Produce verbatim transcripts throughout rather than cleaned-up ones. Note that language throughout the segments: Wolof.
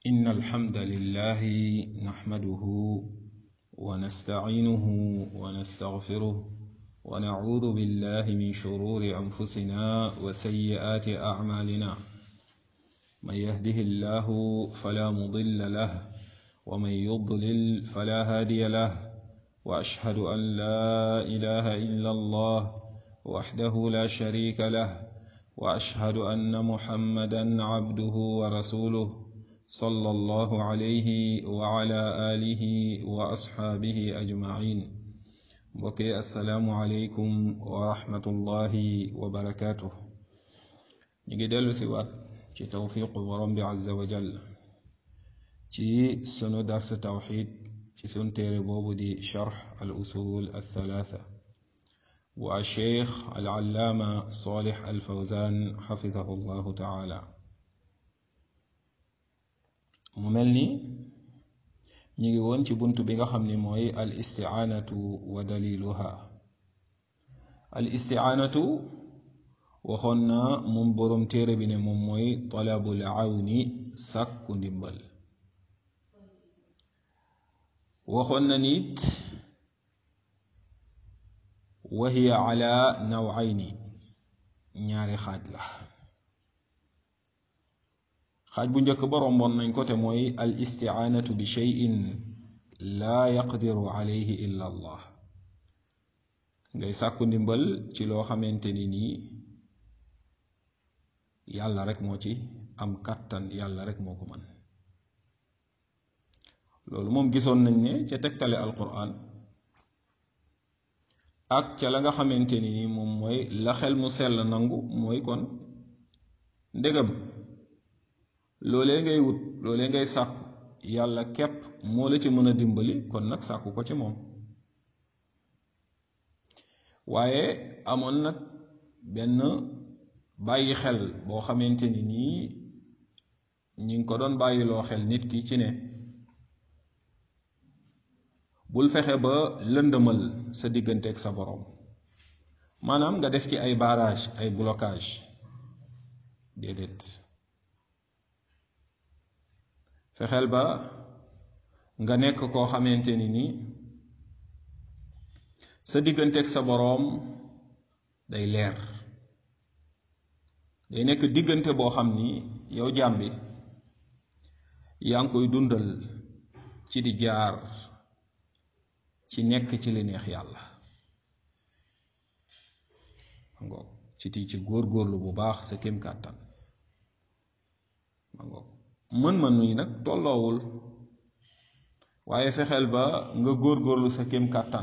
إن الحمد لله نحمده ونستعينه ونستغفره ونعوذ بالله من شرور أنفسنا وسيئات أعمالنا من يهده الله فلا مضل له ومن يضلل فلا هادي له وأشهد أن لا إله إلا الله وحده لا شريك له وأشهد أن محمدا عبده ورسوله صلى الله عليه وعلى آله وأصحابه أجمعين بقي السلام عليكم ورحمة الله وبركاته نجدل سوات ci tawfiqu borom bi azza wa jall ci sunu dars tawxid ci sun téere boobu di charx al usul al thalatha bu al cheikh al allaama salih al fawzan xafidahu llahu taala mu mel ni ñu ngi woon ci bunt bi nga xam ni mooy al isti'aanatu wa daliluha al isti'aanatu waxoon na moom boroom téere bi ne moom mooy talabul awni sàkku ndimbal waxoon na nit wa hiya ala nawayni ñaari xaaj la xaaj bu njëkk ba romboon nañ ko te mooy al isti'aanatu bi shay'in laa yaqdiru alayhi illa allah ngay sàkku ndimbal ci loo xamante ni nii yàlla rek moo ci am kàttan yàlla rek moo ko mën loolu moom gisoon nañ ne ca tegtale alquran ak ca la nga xamante ni moom mooy la xel mu sell nangu mooy kon ndegam loolee ngay wut loolee ngay sàkku yàlla képp moo la ci mën a dimbali kon nag sàkku ko ci moom waaye amoon nag benn bàyyi xel boo xamante ni nii ñi ngi ko doon bàyyiloo xel nit ki ci ne bul fexe ba lëndëmal sa digganteeg sa boroom maanaam nga def ci ay barrage ay blocage déedéet fexeel ba nga nekk koo xamante ni nii sa digganteeg sa boroom day leer day nekk diggante boo xam ni yow jaam bi yaa ngi koy dundal ci di jaar ci nekk ci li neex yàlla ma ngoog ci ti ci góor-góorlu bu baax sa kem kàttan ma ngoog mën-mën yi nag tolloowul waaye fexeel ba nga góor-góorlu sa kem kàttan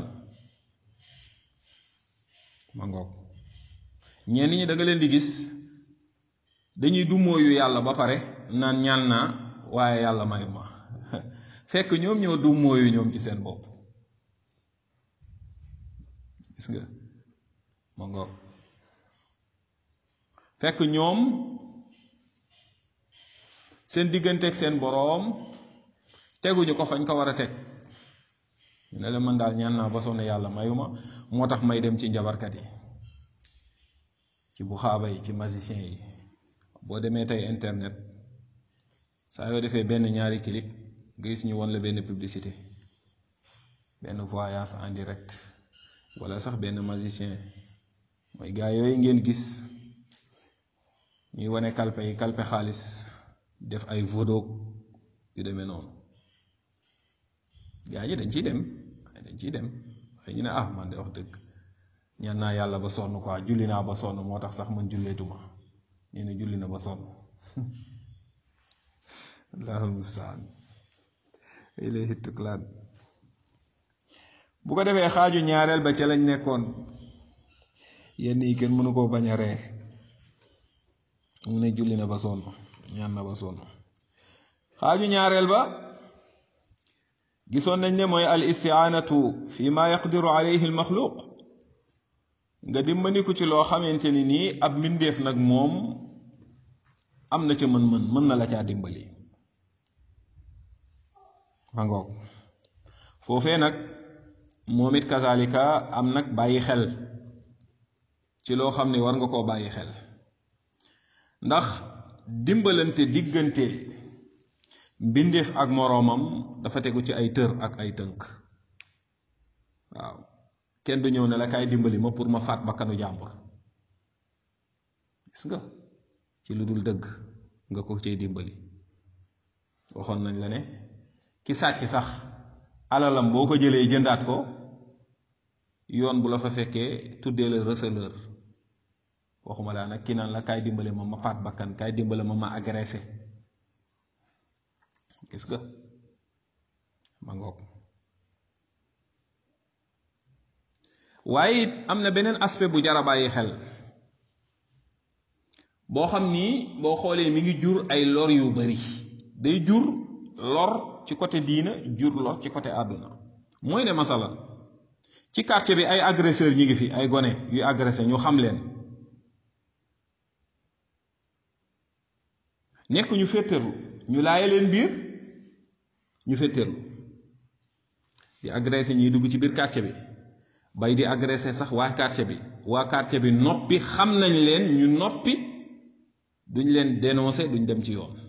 ma ngoog ñenn ñi da nga leen di gis dañuy dumóoyu yàlla ba pare naan ñaan naa waaye yàlla mayu ma fekk ñoom ñoo dumóoyu ñoom ci seen bopp gis nga ma ngoog fekk ñoom seen digganteeg seen boroom teguñu ko fañ ko war a teg ñu ne la man daal ñaan naa ba sonn yàlla mayu ma moo tax may dem ci njabarkat yi ci bu xaaba yi ci magicien yi boo demee tey internet saa yoo defee benn ñaari clic nga gis ñu won la benn publicité benn voyance en direct wala sax benn magicien mooy gaa yooyu ngeen gis ñuy wane kalpe yi kalpe xaalis def ay vodoog yu demee noonu gaa yi dañ ciy dem dañ ciy dem xëy ñu ne ah man de wax dëgg ñaan naa yàlla ba sonn quoi julli naa ba sonn moo tax sax man julleetuma nee na julli na ba sonn allahul mustaan ilayhi tuklaan bu ko defee xaaju ñaareel ba ca lañ nekkoon yenn yi kenn mënu koo bañ a ree mu ne julli na ba sonn ñaan na ba sonn xaaju ñaareel ba gisoon nañ ne mooy al isti'aanatu fi ma yaqdiru alayhi al maxluuq nga dimbandiku ci loo xamante ni nii ab mbindeef nag moom am na ca mën-mën mën na la caa dimbali ma ngoog foofee nag moom it kazalika am nag bàyyi xel ci loo xam ne war nga koo bàyyi xel ndax dimbalante diggante mbindeef ak moroomam dafa tegu ci ay tër ak ay tënk. waaw kenn du ñëw ne la kaay dimbali ma pour ma faat bakkanu jàmbur gis nga ci lu dul dëgg nga ko cay dimbali. waxoon nañ la ne ki sàcc sax alalam boo ko jëlee jëndaat ko yoon bu la fa fekkee tuddee la receleur, waxuma laa nag ki naan la kaay dimbali ma ma faat bakkan, kaay dimbali ma ma agressé. gis nga ma ngoog. waaye it am na beneen aspect bu jar a bàyyi xel boo xam ni boo xoolee mi ngi jur ay lor yu bari. day jur lor ci côté diina, jur lor ci côté àdduna. mooy ne masalan ci quartier bi ay agresseur ñi ngi fi, ay gone yu agressé ñu xam leen, nekk ñu féeteerlu ñu laaye leen biir ñu féeteerlu di agressé ñiy dugg ci biir quartier bi bay di agressé sax waa quartier bi. waa quartier bi noppi, xam nañ leen ñu noppi, duñ leen dénoncé, duñ dem ci yoon.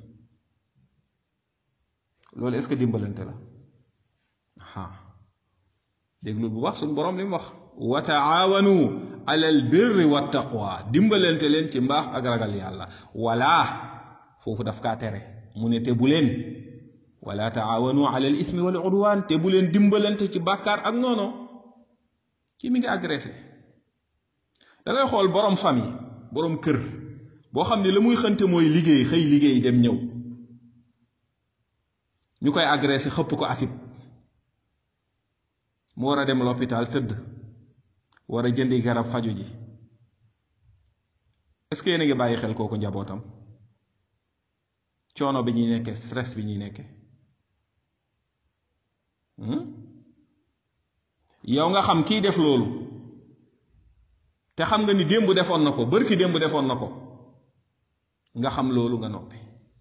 loolu est-ce que dimbalante la? ah déglu bu wax suñu borom li mu wax, wa taawanu alal birri wa taqwa, dimbalante leen ci mbaax ak ragal yàlla. wala foofu daf kaa tere mu ne te bu leen wala taawanu alal ismi wal udwan, te bu leen dimbalante ci bàkkaar ak noono. kii mi ngi agressé. da ngay xool borom famille, borom kër boo xam ne la muy xënte mooy liggéey, xëy liggéey dem ñëw, ñu koy agressé xëpp ko acide, mu war a dem l'hôpital tëdd, war a jëndi garab faju ji. est-ce que yéen a ngi bàyyi xel kooku njabootam, coono bi ñuy nekke, stress bi ñuy nekke? yow nga xam kii def loolu, te xam nga ni démb defoon na ko, bërki démb defoon na ko, nga xam loolu nga noppi.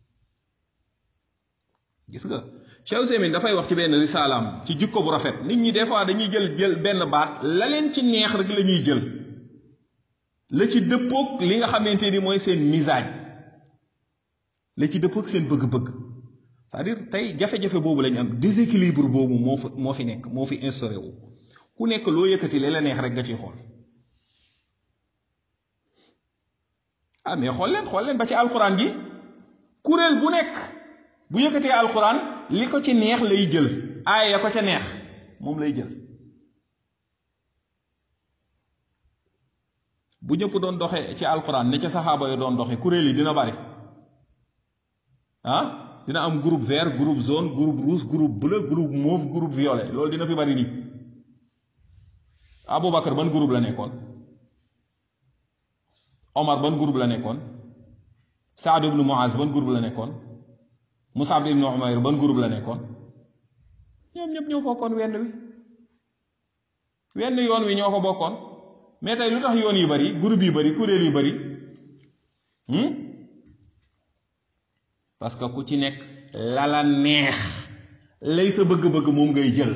gis nga Cheikh Ousmane dafay wax ci benn risalaam ci jikko bu rafet. nit ñi des fois dañuy jël jël benn baat, la leen ci neex rek la ñuy jël, la ci dëppoog li nga xamante ni mooy seen misaaj, la ci dëppoog seen bëgg-bëgg. c'est-à-dire tey jafe-jafe boobu lañu am, déséquilibre boobu moo fa moo fi nekk, moo fi instauré wu. ku nekk loo yëkkati la la neex rek nga ciy xool. ah mais xool leen xool leen ba ci alxuraan gi, kuréel bu nekk bu yëkkatee alxuraan li ko ci neex lay jël, aaya ya ko ca neex moom lay jël. bu ñëpp doon doxe ci alxuraan ne ca saxaaba yi doon doxe, kuréel yi dina bari ah. dina am groupe vert, groupe jaune, groupe rouge, groupe bleu, groupe mauve, groupe violet. loolu dina fi bari nii. Aboubacar ban groupe la nekkoon? Omar ban groupe la nekkoon? Saad ibnu Muaz ban groupe la nekkoon? Musab ibnu Umayr ban groupe la nekkoon? ñoom ñëpp ñoo bokkoon wenn wi, wenn yoon wi ñoo ko bokkoon. mais tey lu tax yoon yi bari, groupe yi bari, kuréel yi bari? parce que ku ci nekk la la neex, lay sa bëgg-bëgg moom ngay jël.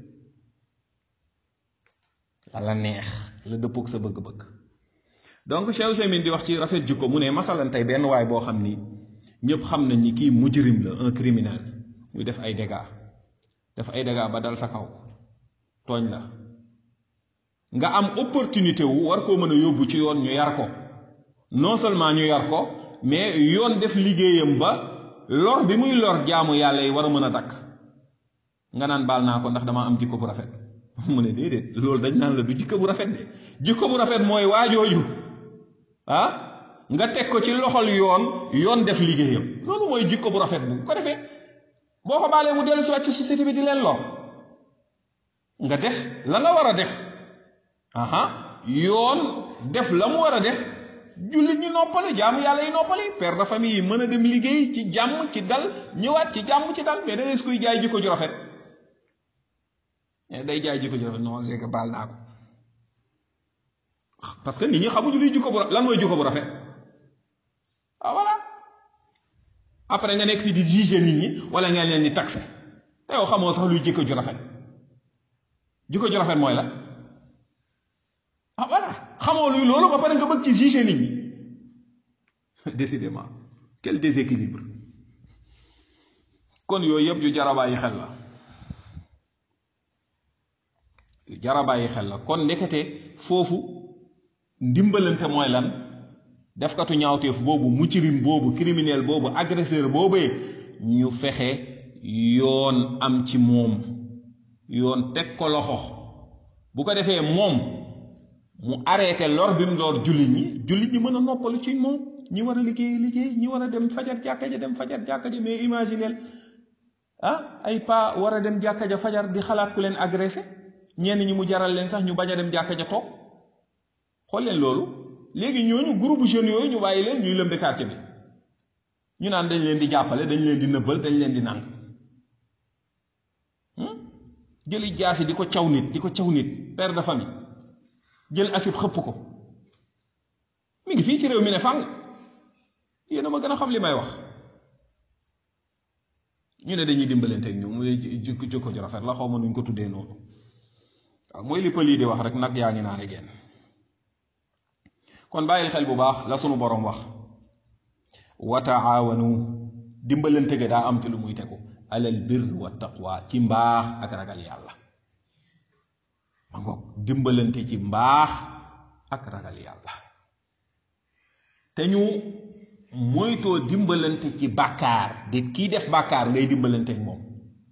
la la neex la dëppook sa bëgg-bëgg. donc Cheikh Ousmane di wax ci rafet jikko mu ne masalan tey benn waay boo xam ni ñëpp xam nañ ni kii mujrim la, un criminel, muy def ay dégâts def ay dégâts ba dal sa kaw, tooñ la, nga am opportunité wu war koo mën a yóbbu ci yoon ñu yar ko. non seulement ñu yar ko, mais yoon def liggéeyam ba lor bi muy lor jaamu yàlla yi war a mën a dakk. nga naan baal naa ko ndax dama am jikko bu rafet. mu ne déedéet, loolu dañ naan la du jikko bu rafet de. jikko bu rafet mooy waajooju ah nga teg ko ci loxol yoon, yoon def liggéeyam. loolu mooy jikko bu rafet bu ko defee boo ko baalee mu dellu si waat ci société bi di leen lor, nga def la nga war a def. aha yoon def la mu war a def, jullit ñi noppale, jaamu yàlla yi noppale, père de famille yi mën a dem liggéey ci jàmm ci dal, ñëwaat ci jàmm ci dal. mais da ngay koy jaay jikko ju rafet, day jaay jikko ju rafet. non c'est que baal naa ko, parce que nit ñi xamuñu luy jikko bu rafet, lan mooy jikko bu rafet. ah voilà, après nga nekk fi di juger nit ñi wala nga leen di taxé te yow xamoo sax luy jikko ju rafet. jikko ju rafet mooy la ah voilà, xamoo luy loolu ba pare nga bëgg ci juger nit ñi. décidément quel déséquilibre. kon yooyu yëpp yu jar a bàyyi xel la yu jar a bàyyi xel la kon ndekete foofu ndimbalante mooy lan defkatu ñaawteef boobu muccirim boobu criminel boobu agresseur boobee ñu fexe yoon am ci moom yoon teg ko loxo bu ko defee moom mu arrêté lor bi mu lor jullit ñi jullit ñi mën a noppalu ci moom ñi war a liggéey liggéey ñi war a dem fajar jàkka ja dem fajar jàkka ja mais imagineel ah ay pa war a dem jàkka ja fajar di xalaat ku leen agressé ñenn ñi mu jaral leen sax ñu bañ a dem jàkka ja toog xool leen loolu léegi ñooñu groupe jeunes yooyu ñu bàyyi leen ñuy lëmbe quartier bi ñu naan dañ leen di jàppale dañ leen di nëbbal dañ leen di nang jëli jaasi di ko caw nit di ko caw nit père de famille jël asib xëpp ko mi ngi fii ci réew mi ne fàng yéen a ma gën a xam li may wax ñu ne dañuy dimbalante ak ñoom muy jikko jikko ju rafet la xaw ma nuñ ko tuddee noonu waaw mooy li pël yi di wax rek nag yaa ngi naane genn kon bàyyil xel bu baax la sunu borom wax wa taawanu dimbalante ga daa am ci lu muy tegu alal bir wa taqwa ci mbaax ak ragal yàlla ma ngoog dimbalante ci mbaax ak ragal yàlla te ñu moytoo dimbalante ci bàkkaar de kii def bàkkaar ngay dimbalante ak moom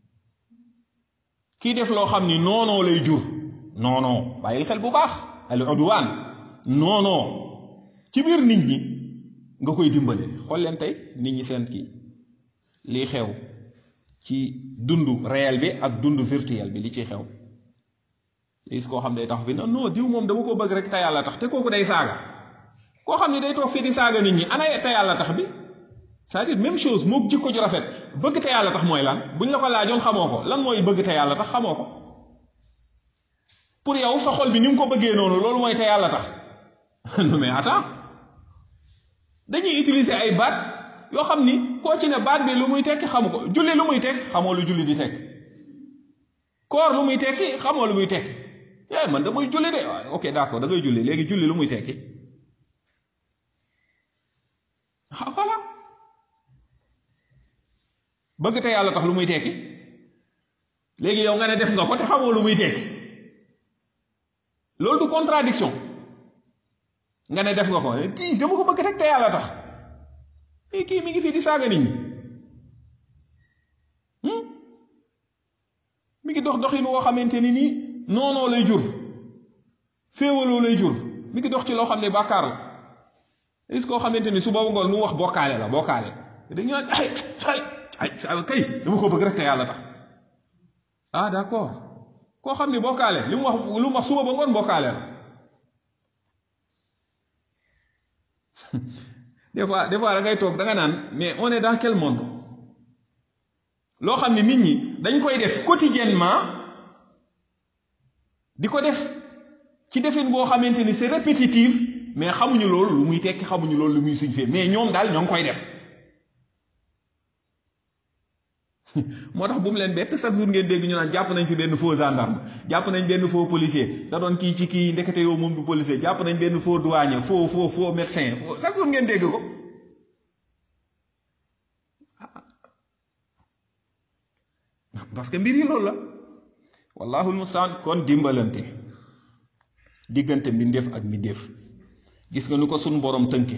kii def loo xam ni noonoo lay jur noonoo bàyyil xel bu baax al udwaan noonoo ci biir nit ñi nga koy dimbale xool leen tey nit ñi seen kii lii xew ci dundu réel bi ak dundu virtuel bi li ci xew gis koo xam day tax fi non non diw moom dama ko bëgg rek te yàlla tax te kooku day saaga koo xam ne day toog fii di saaga nit ñi ana te yàlla tax bi c'est-à-dire même chose moo jikko ju rafet bëgg te yàlla tax mooy lan buñ la ko laajoon xamoo ko lan mooy bëgg te yàlla tax xamoo ko pour yow sa xol bi ni mu ko bëggee noonu loolu mooy te yàlla tax non mais attends dañuy utiliser ay baat yoo xam ni koo ci ne baat bi lu muy tekki xamu ko julli lu muy tekki xamoo lu julli di tekki koor lu muy tekki xamoo lu muy tekki eh man damay julli de waaw ok d'accord da ngay julli léegi julli lu muy tekki ah voilà bëgg te yàlla tax lu muy tekki léegi yow nga ne def nga ko te xamoo lu muy tekki loolu du contradiction nga ne def nga ko ti dama ko bëgg rek te yàlla tax i kii mi ngi fii di saaga nit ñi mi ngi dox doxin woo xamante ni nii noonoo lay jur féewaloo lay jur mi ngi dox ci loo xam ne bàkkaar la est-ce koo xamante ni su boobu ngoon lu wax bokkaale la bokkaale dañu naan ay ay ay sa kay dama ko bëgg rek te yàlla tax ah d'accord koo xam ni bokkaale li mu wax lu mu wax suba ba ngoon bokkaale la des fois des fois da ngay toog da nga naan mais on est dans quel monde loo xam ne nit ñi dañ koy def quotidiennement di ko def ci defin boo xamante ni c'est répétitif mais xamuñu loolu lu muy tekki xamuñu loolu lu muy signifier mais ñoom daal ñoo ngi koy def moo tax bu mu leen bett chaque jour ngeen dégg ñu naan jàpp nañ fi benn faux gendarme jàpp nañ benn faux policier da doon kii ci kii ndekete yow moom du policier jàpp nañ benn faux douanier faux faux faux médecin faux chaque jour ngeen dégg ko parce que mbir yi loolu la wallahul mustaan kon dimbalante diggante mbindeef ak mbindeef gis nga nu ko suñ borom tënke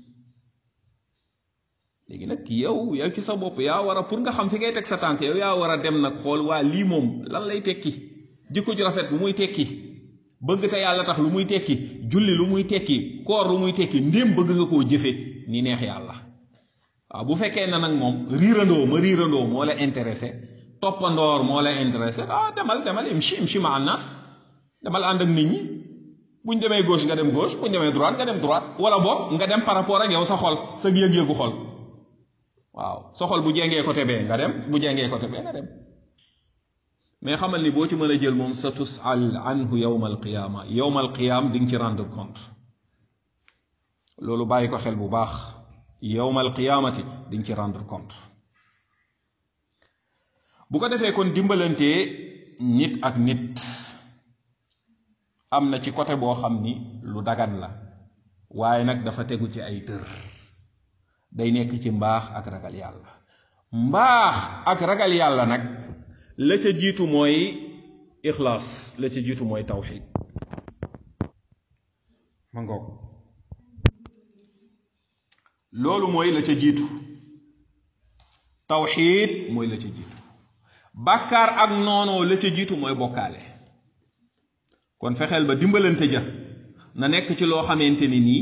léegi nag yow yow ci sa bopp yaa war a pour nga xam fi ngay teg sa tànk yow yaa war a dem nag xool waa lii moom lan lay tekki jikko ju rafet lu muy tekki bëgg te yàlla tax lu muy tekki julli lu muy tekki koor lu muy tekki ndéem bëgg nga koo jëfe ni neex yàlla waaw bu fekkee na nag moom riirandoo ma riirandoo moo la intéressé toppandoor moo la intéressé ah demal demal imshi imshi ma annas demal ànd ak nit ñi buñ demee gauche nga dem gauche buñ demee droite nga dem droite wala boog nga dem par rapport ak yow sa xol sa yëg-yëgu xol waaw sa xol bu jengee côté bee nga dem bu jengee côté bee nga dem mais xamal ni boo ci mën a jël moom sa tusal anhu yawma alqiyama yawma alqiyam di nga ci rendre compte loolu bàyyi ko xel bu baax yawma alqiyamati di nga ci rendre compte bu ko defee kon dimbalante nit ak nit am na ci côté boo xam ni lu dagan la waaye nag dafa tegu ci ay tër day nekk ci mbaax ak ragal yàlla mbaax ak ragal yàlla nag la ca jiitu mooy ixlaas, la ca jiitu mooy tawxid. ma ngoog loolu mooy la ca jiitu, tawxid mooy la ca jiitu. bàkkaar ak noonoo la ca jiitu mooy bokkaale. kon fexeel ba dimbalante ja na nekk ci loo xamante ni nii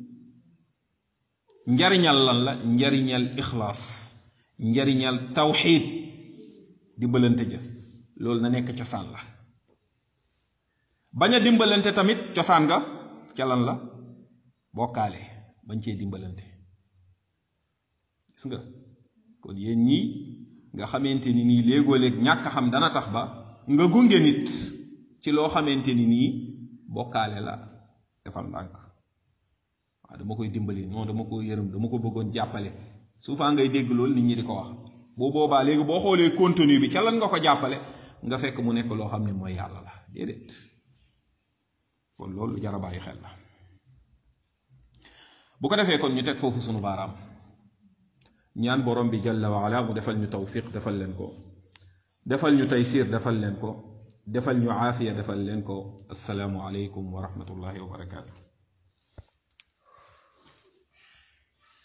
njariñal lan la, njariñal ixlaas, njariñal tawxid. dimbalante ja loolu na nekk cosaan la. bañ a dimbalante tamit cosaan nga ca lan la, bokkaale, bañ cee dimbalante. gis nga kon yéen ñii nga xamante ni nii léegoo-léeg ñàkk xam dana tax ba nga gunge nit ci loo xamante ni nii bokkaale la, defal ndànk. waaw dama koy dimbali, non dama ko yërëm, dama ko bëggoon jàppale. souvent ngay dégg loolu nit ñi di ko wax. boo boobaa léegi boo xoolee contenu bi ca lan nga ko jàppale, nga fekk mu nekk loo xam ne mooy yàlla la. déedéet. kon loolu jar a bàyyi xel la. bu ko defee kon ñu teg foofu sunu baaraam, ñaan borom bi jalla wa ala mu defal ñu tawfiq defal leen ko, defal ñu taysir defal leen ko, defal ñu aafiya defal leen ko. assalaamu aleykum wa rahmatullahi wa barakaatu.